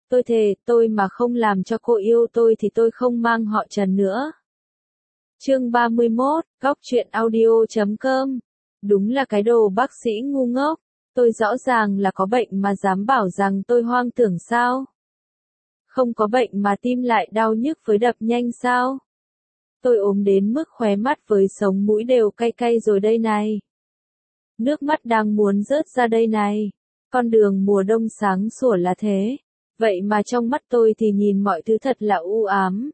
Tôi thề, tôi mà không làm cho cô yêu tôi thì tôi không mang họ Trần nữa. Chương 31, Góc truyện audio.com. Đúng là cái đồ bác sĩ ngu ngốc. Tôi rõ ràng là có bệnh mà dám bảo rằng tôi hoang tưởng sao? Không có bệnh mà tim lại đau nhức với đập nhanh sao? Tôi ốm đến mức khóe mắt với sống mũi đều cay cay rồi đây này. Nước mắt đang muốn rớt ra đây này. Con đường mùa đông sáng sủa là thế. Vậy mà trong mắt tôi thì nhìn mọi thứ thật là u ám.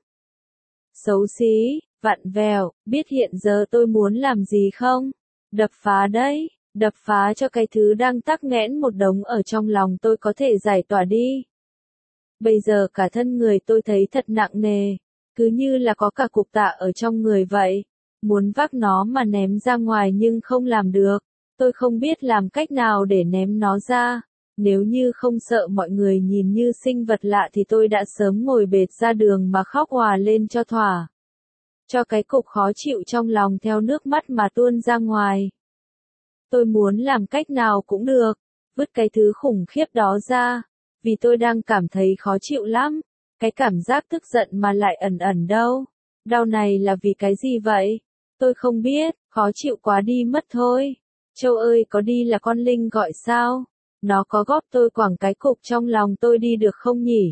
Xấu xí, vặn vẹo, biết hiện giờ tôi muốn làm gì không? Đập phá đấy, đập phá cho cái thứ đang tắc nghẽn một đống ở trong lòng tôi có thể giải tỏa đi. Bây giờ cả thân người tôi thấy thật nặng nề, cứ như là có cả cục tạ ở trong người vậy. Muốn vác nó mà ném ra ngoài nhưng không làm được. Tôi không biết làm cách nào để ném nó ra. Nếu như không sợ mọi người nhìn như sinh vật lạ thì tôi đã sớm ngồi bệt ra đường mà khóc òa lên cho thỏa. Cho cái cục khó chịu trong lòng theo nước mắt mà tuôn ra ngoài. Tôi muốn làm cách nào cũng được, vứt cái thứ khủng khiếp đó ra, vì tôi đang cảm thấy khó chịu lắm. Cái cảm giác tức giận mà lại ẩn ẩn đâu. Đau này là vì cái gì vậy? Tôi không biết, khó chịu quá đi mất thôi. Châu ơi, có đi là con Linh gọi sao? Nó có góp tôi quẳng cái cục trong lòng tôi đi được không nhỉ?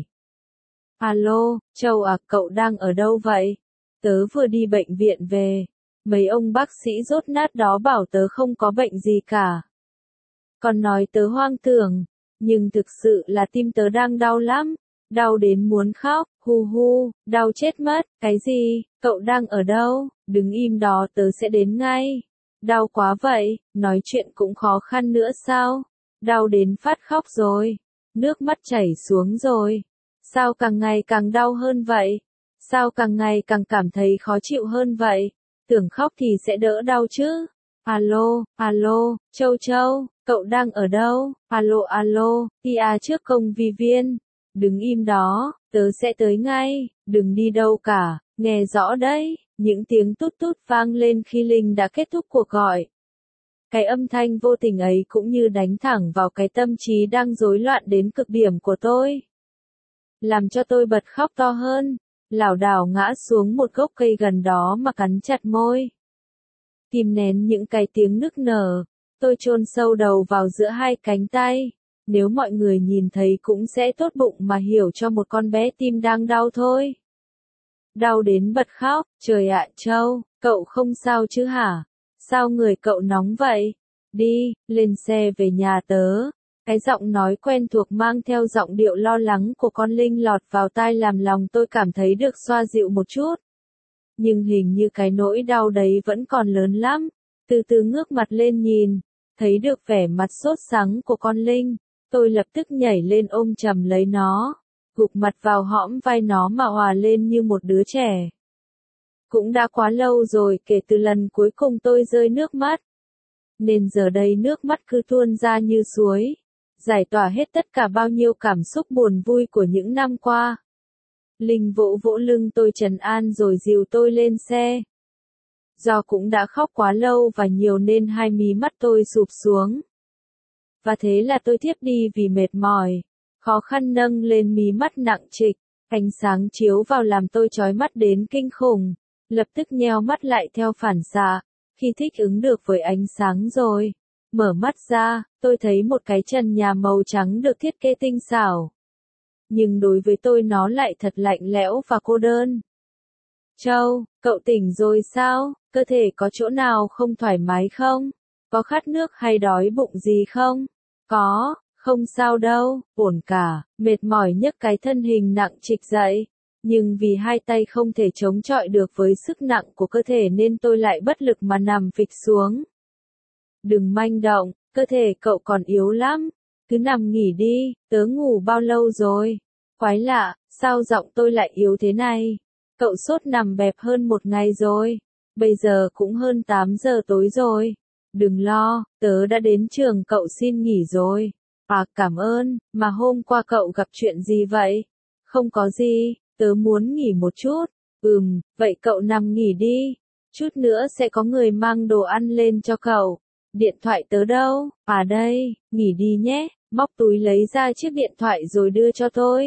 Alo, Châu à, cậu đang ở đâu vậy? Tớ vừa đi bệnh viện về. Mấy ông bác sĩ dốt nát đó bảo tớ không có bệnh gì cả. Còn nói tớ hoang tưởng. Nhưng thực sự là tim tớ đang đau lắm. Đau đến muốn khóc, hu hu, đau chết mất. Cái gì? Cậu đang ở đâu? Đứng im đó, tớ sẽ đến ngay. Đau quá vậy, nói chuyện cũng khó khăn nữa sao? Đau đến phát khóc rồi. Nước mắt chảy xuống rồi. Sao càng ngày càng đau hơn vậy? Sao càng ngày càng cảm thấy khó chịu hơn vậy? Tưởng khóc thì sẽ đỡ đau chứ? Alo, alo, Châu Châu, cậu đang ở đâu? Alo alo, tia trước công viên. Đứng im đó, tớ sẽ tới ngay, đừng đi đâu cả, nghe rõ đấy, những tiếng tút tút vang lên khi Linh đã kết thúc cuộc gọi. Cái âm thanh vô tình ấy cũng như đánh thẳng vào cái tâm trí đang rối loạn đến cực điểm của tôi. Làm cho tôi bật khóc to hơn, lảo đảo ngã xuống một gốc cây gần đó mà cắn chặt môi. Kìm nén những cái tiếng nức nở, tôi chôn sâu đầu vào giữa hai cánh tay. Nếu mọi người nhìn thấy cũng sẽ tốt bụng mà hiểu cho một con bé tim đang đau thôi. Đau đến bật khóc, trời ạ Châu, cậu không sao chứ hả? Sao người cậu nóng vậy? Đi, lên xe về nhà tớ. Cái giọng nói quen thuộc mang theo giọng điệu lo lắng của con Linh lọt vào tai làm lòng tôi cảm thấy được xoa dịu một chút. Nhưng hình như cái nỗi đau đấy vẫn còn lớn lắm. Từ từ ngước mặt lên nhìn, thấy được vẻ mặt sốt sắng của con Linh. Tôi lập tức nhảy lên ôm chầm lấy nó, gục mặt vào hõm vai nó mà òa lên như một đứa trẻ. Cũng đã quá lâu rồi kể từ lần cuối cùng tôi rơi nước mắt. Nên giờ đây nước mắt cứ tuôn ra như suối, giải tỏa hết tất cả bao nhiêu cảm xúc buồn vui của những năm qua. Linh vỗ vỗ lưng tôi trấn an rồi dìu tôi lên xe. Do cũng đã khóc quá lâu và nhiều nên hai mí mắt tôi sụp xuống. Và thế là tôi thiếp đi vì mệt mỏi, khó khăn nâng lên mí mắt nặng trịch, ánh sáng chiếu vào làm tôi chói mắt đến kinh khủng, lập tức nheo mắt lại theo phản xạ, khi thích ứng được với ánh sáng rồi. Mở mắt ra, tôi thấy một cái trần nhà màu trắng được thiết kế tinh xảo. Nhưng đối với tôi nó lại thật lạnh lẽo và cô đơn. Châu, cậu tỉnh rồi sao? Cơ thể có chỗ nào không thoải mái không? Có khát nước hay đói bụng gì không? Có, không sao đâu, ổn cả, mệt mỏi nhấc cái thân hình nặng trịch dậy. Nhưng vì hai tay không thể chống chọi được với sức nặng của cơ thể nên tôi lại bất lực mà nằm phịch xuống. Đừng manh động, cơ thể cậu còn yếu lắm. Cứ nằm nghỉ đi, tớ ngủ bao lâu rồi? Quái lạ, sao giọng tôi lại yếu thế này? Cậu sốt nằm bẹp hơn một ngày rồi. Bây giờ cũng hơn 8 giờ tối rồi. Đừng lo, tớ đã đến trường cậu xin nghỉ rồi. À cảm ơn, mà hôm qua cậu gặp chuyện gì vậy? Không có gì, tớ muốn nghỉ một chút. Vậy cậu nằm nghỉ đi. Chút nữa sẽ có người mang đồ ăn lên cho cậu. Điện thoại tớ đâu? À đây, nghỉ đi nhé. Móc túi lấy ra chiếc điện thoại rồi đưa cho tôi.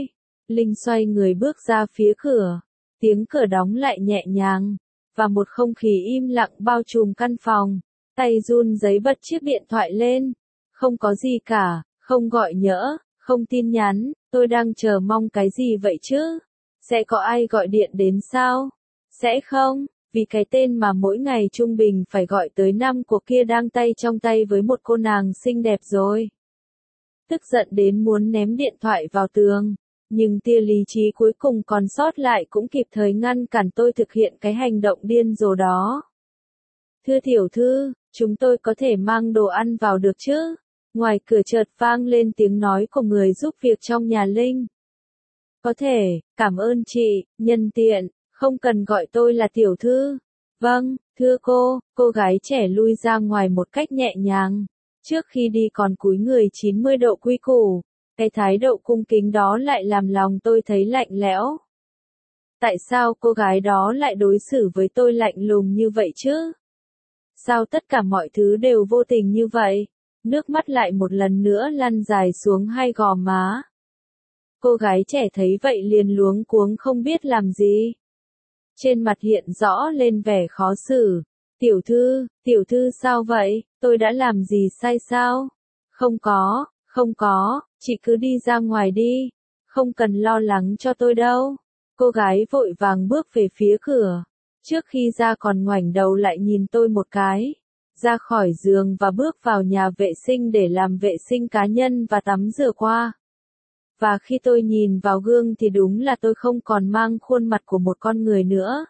Linh xoay người bước ra phía cửa. Tiếng cửa đóng lại nhẹ nhàng, và một không khí im lặng bao trùm căn phòng. Tay run rẩy bật chiếc điện thoại lên. Không có gì cả, không gọi nhỡ, không tin nhắn, tôi đang chờ mong cái gì vậy chứ? Sẽ có ai gọi điện đến sao? Sẽ không, vì cái tên mà mỗi ngày trung bình phải gọi tới 5 cuộc kia đang tay trong tay với một cô nàng xinh đẹp rồi. Tức giận đến muốn ném điện thoại vào tường, nhưng tia lý trí cuối cùng còn sót lại cũng kịp thời ngăn cản tôi thực hiện cái hành động điên rồ đó. Thưa tiểu thư, chúng tôi có thể mang đồ ăn vào được chứ? Ngoài cửa chợt vang lên tiếng nói của người giúp việc trong nhà Linh. Có thể, cảm ơn chị, nhân tiện, không cần gọi tôi là tiểu thư. Vâng, thưa cô gái trẻ lui ra ngoài một cách nhẹ nhàng. Trước khi đi còn cúi người 90 độ quy củ. Cái thái độ cung kính đó lại làm lòng tôi thấy lạnh lẽo. Tại sao cô gái đó lại đối xử với tôi lạnh lùng như vậy chứ? Sao tất cả mọi thứ đều vô tình như vậy? Nước mắt lại một lần nữa lăn dài xuống hai gò má. Cô gái trẻ thấy vậy liền luống cuống không biết làm gì. Trên mặt hiện rõ lên vẻ khó xử. Tiểu thư sao vậy? Tôi đã làm gì sai sao? Không có, chị cứ đi ra ngoài đi. Không cần lo lắng cho tôi đâu. Cô gái vội vàng bước về phía cửa. Trước khi ra còn ngoảnh đầu lại nhìn tôi một cái. Ra khỏi giường và bước vào nhà vệ sinh để làm vệ sinh cá nhân và tắm rửa qua. Và khi tôi nhìn vào gương thì đúng là tôi không còn mang khuôn mặt của một con người nữa.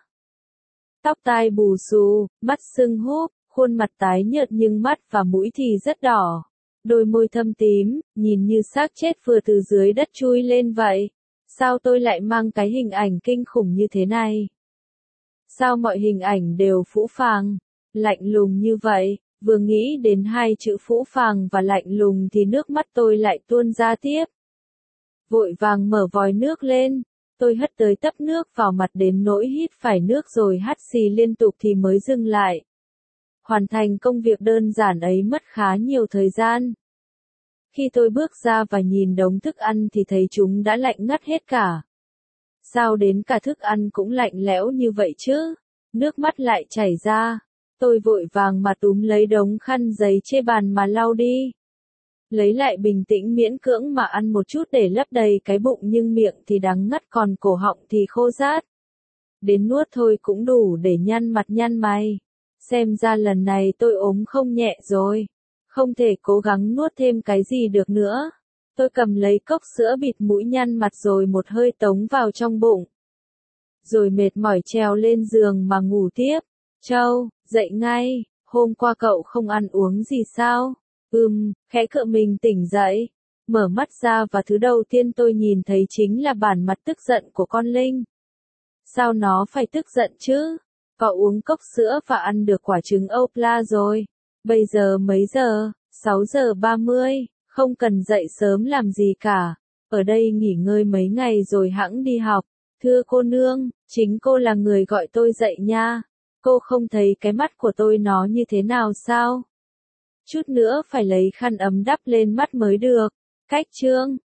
Tóc tai bù xù, mắt sưng húp, khuôn mặt tái nhợt nhưng mắt và mũi thì rất đỏ. Đôi môi thâm tím, nhìn như xác chết vừa từ dưới đất chui lên vậy. Sao tôi lại mang cái hình ảnh kinh khủng như thế này? Sao mọi hình ảnh đều phũ phàng, lạnh lùng như vậy? Vừa nghĩ đến hai chữ phũ phàng và lạnh lùng thì nước mắt tôi lại tuôn ra tiếp. Vội vàng mở vòi nước lên, tôi hất tới tấp nước vào mặt đến nỗi hít phải nước rồi hắt xì liên tục thì mới dừng lại. Hoàn thành công việc đơn giản ấy mất khá nhiều thời gian. Khi tôi bước ra và nhìn đống thức ăn thì thấy chúng đã lạnh ngắt hết cả. Sao đến cả thức ăn cũng lạnh lẽo như vậy chứ? Nước mắt lại chảy ra. Tôi vội vàng mà túm lấy đống khăn giấy trên bàn mà lau đi. Lấy lại bình tĩnh miễn cưỡng mà ăn một chút để lấp đầy cái bụng nhưng miệng thì đắng ngắt còn cổ họng thì khô rát. Đến nuốt thôi cũng đủ để nhăn mặt nhăn mày. Xem ra lần này tôi ốm không nhẹ rồi. Không thể cố gắng nuốt thêm cái gì được nữa. Tôi cầm lấy cốc sữa bịt mũi nhăn mặt rồi một hơi tống vào trong bụng. Rồi mệt mỏi trèo lên giường mà ngủ tiếp. Châu, dậy ngay, hôm qua cậu không ăn uống gì sao? Khẽ cựa mình tỉnh dậy. Mở mắt ra và thứ đầu tiên tôi nhìn thấy chính là bản mặt tức giận của con Linh. Sao nó phải tức giận chứ? Cậu uống cốc sữa và ăn được quả trứng Opla rồi. Bây giờ mấy giờ? 6:30, không cần dậy sớm làm gì cả. Ở đây nghỉ ngơi mấy ngày rồi hẵng đi học. Thưa cô nương, chính cô là người gọi tôi dậy nha. Cô không thấy cái mắt của tôi nó như thế nào sao? Chút nữa phải lấy khăn ấm đắp lên mắt mới được. Cách chương